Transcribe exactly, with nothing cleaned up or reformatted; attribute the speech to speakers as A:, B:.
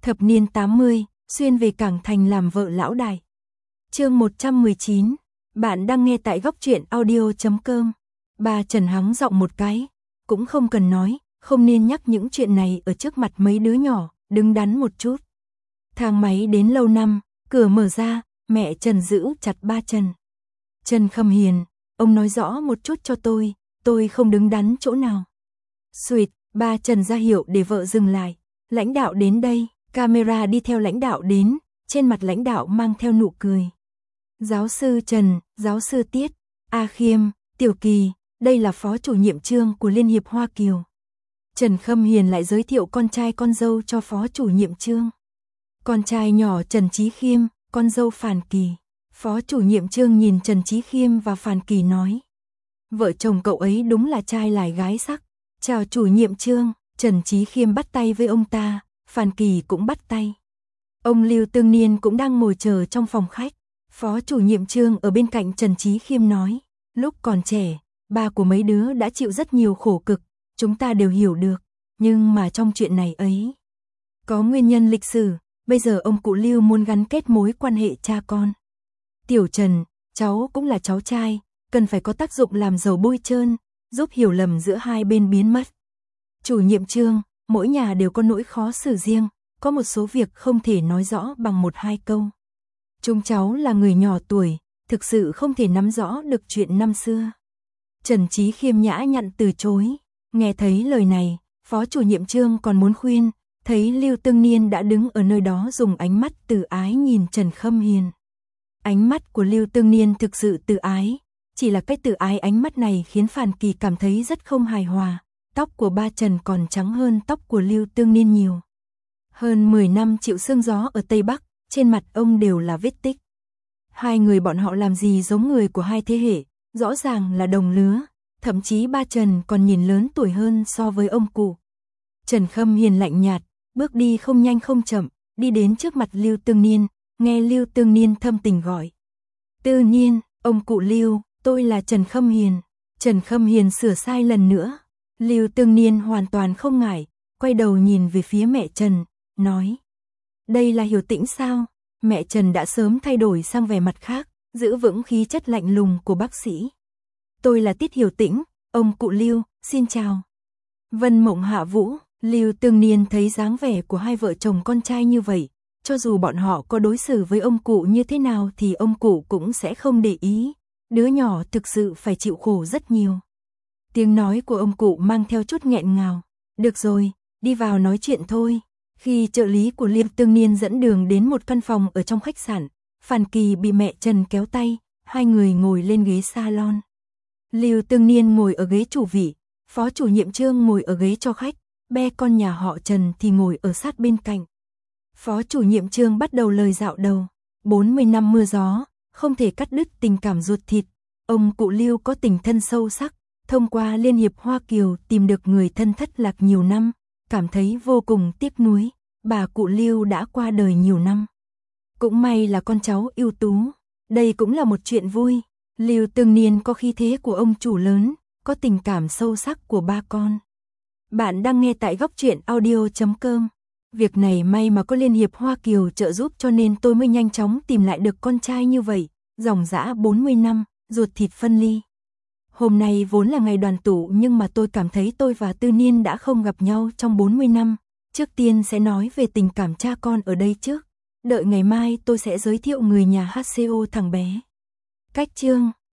A: Thập niên tám mươi, xuyên về Cảng Thành làm vợ lão đại. Chương một trăm mười chín. Bạn đang nghe tại góc truyện audio chấm com. Bà Trần hắng giọng một cái, cũng không cần nói, không nên nhắc những chuyện này ở trước mặt mấy đứa nhỏ, đứng đắn một chút. Thang máy đến lâu năm, cửa mở ra, mẹ Trần giữ chặt ba Trần. Trần Khâm Hiền, ông nói rõ một chút cho tôi, tôi không đứng đắn chỗ nào. Xuyệt, ba Trần ra hiệu để vợ dừng lại. Lãnh đạo đến đây, camera đi theo lãnh đạo đến, trên mặt lãnh đạo mang theo nụ cười. Giáo sư Trần, giáo sư Tiết, A Khiêm, Tiểu Kỳ, đây là phó chủ nhiệm chương của Liên hiệp Hoa Kiều. Trần Khâm Hiền lại giới thiệu con trai con dâu cho phó chủ nhiệm chương. Con trai nhỏ Trần Chí Khiêm, con dâu Phàn Kỳ. Phó chủ nhiệm chương nhìn Trần Chí Khiêm và Phàn Kỳ nói. Vợ chồng cậu ấy đúng là trai lại gái sắc. Chào chủ nhiệm chương, Trần Chí Khiêm bắt tay với ông ta, Phàn Kỳ cũng bắt tay. Ông Lưu Tương Niên cũng đang ngồi chờ trong phòng khách. Phó chủ nhiệm chương ở bên cạnh Trần Chí Khiêm nói, lúc còn trẻ, ba của mấy đứa đã chịu rất nhiều khổ cực, chúng ta đều hiểu được, nhưng mà trong chuyện này ấy, có nguyên nhân lịch sử, bây giờ ông cụ Lưu muốn gắn kết mối quan hệ cha con. Tiểu Trần, cháu cũng là cháu trai, cần phải có tác dụng làm dầu bôi trơn, giúp hiểu lầm giữa hai bên biến mất. Chủ nhiệm chương, mỗi nhà đều có nỗi khó xử riêng, có một số việc không thể nói rõ bằng một hai câu. Chúng cháu là người nhỏ tuổi, thực sự không thể nắm rõ được chuyện năm xưa. Trần Chí Khiêm nhã nhặn từ chối, nghe thấy lời này, phó chủ nhiệm chương còn muốn khuyên, thấy Lưu Tương Niên đã đứng ở nơi đó dùng ánh mắt từ ái nhìn Trần Khâm Hiền. Ánh mắt của Lưu Tương Niên thực sự từ ái, chỉ là cái từ ái ánh mắt này khiến Phàn Kỳ cảm thấy rất không hài hòa, tóc của ba Trần còn trắng hơn tóc của Lưu Tương Niên nhiều. Hơn mười năm chịu sương gió ở Tây Bắc, trên mặt ông đều là vết tích. Hai người bọn họ làm gì giống người của hai thế hệ, rõ ràng là đồng lứa, thậm chí ba Trần còn nhìn lớn tuổi hơn so với ông cụ. Trần Khâm Hiền lạnh nhạt, bước đi không nhanh không chậm, đi đến trước mặt Lưu Tương Niên, nghe Lưu Tương Niên thâm tình gọi. Tự nhiên, ông cụ Lưu, tôi là Trần Khâm Hiền. Trần Khâm Hiền sửa sai lần nữa. Lưu Tương Niên hoàn toàn không ngại, quay đầu nhìn về phía mẹ Trần, nói. Đây là Hiểu Tĩnh sao? Mẹ Trần đã sớm thay đổi sang vẻ mặt khác, giữ vững khí chất lạnh lùng của bác sĩ. Tôi là Tiết Hiểu Tĩnh, ông cụ Lưu, xin chào. Vân Mộng Hạ Vũ, Lưu Tương Niên thấy dáng vẻ của hai vợ chồng con trai như vậy, cho dù bọn họ có đối xử với ông cụ như thế nào thì ông cụ cũng sẽ không để ý, đứa nhỏ thực sự phải chịu khổ rất nhiều. Tiếng nói của ông cụ mang theo chút nghẹn ngào, được rồi, đi vào nói chuyện thôi. Khi trợ lý của Lưu Tương Niên dẫn đường đến một căn phòng ở trong khách sạn, Phàn Kỳ bị mẹ Trần kéo tay, hai người ngồi lên ghế salon. Lưu Tương Niên ngồi ở ghế chủ vị, phó chủ nhiệm chương ngồi ở ghế cho khách, be con nhà họ Trần thì ngồi ở sát bên cạnh. Phó chủ nhiệm chương bắt đầu lời dạo đầu, bốn mươi năm mưa gió, không thể cắt đứt tình cảm ruột thịt. Ông cụ Lưu có tình thân sâu sắc, thông qua Liên hiệp Hoa Kiều tìm được người thân thất lạc nhiều năm, cảm thấy vô cùng tiếc nuối, bà cụ Lưu đã qua đời nhiều năm. Cũng may là con cháu ưu tú, đây cũng là một chuyện vui. Lưu Tương Niên có khí thế của ông chủ lớn, có tình cảm sâu sắc của ba con. Bạn đang nghe tại góc truyện audio chấm com. Việc này may mà có Liên hiệp Hoa Kiều trợ giúp cho nên tôi mới nhanh chóng tìm lại được con trai như vậy, dòng dã bốn mươi năm, ruột thịt phân ly. Hôm nay vốn là ngày đoàn tụ nhưng mà tôi cảm thấy tôi và Tư Niên đã không gặp nhau trong bốn mươi năm. Trước tiên sẽ nói về tình cảm cha con ở đây trước. Đợi ngày mai tôi sẽ giới thiệu người nhà hát xê ô thằng bé. Cách chương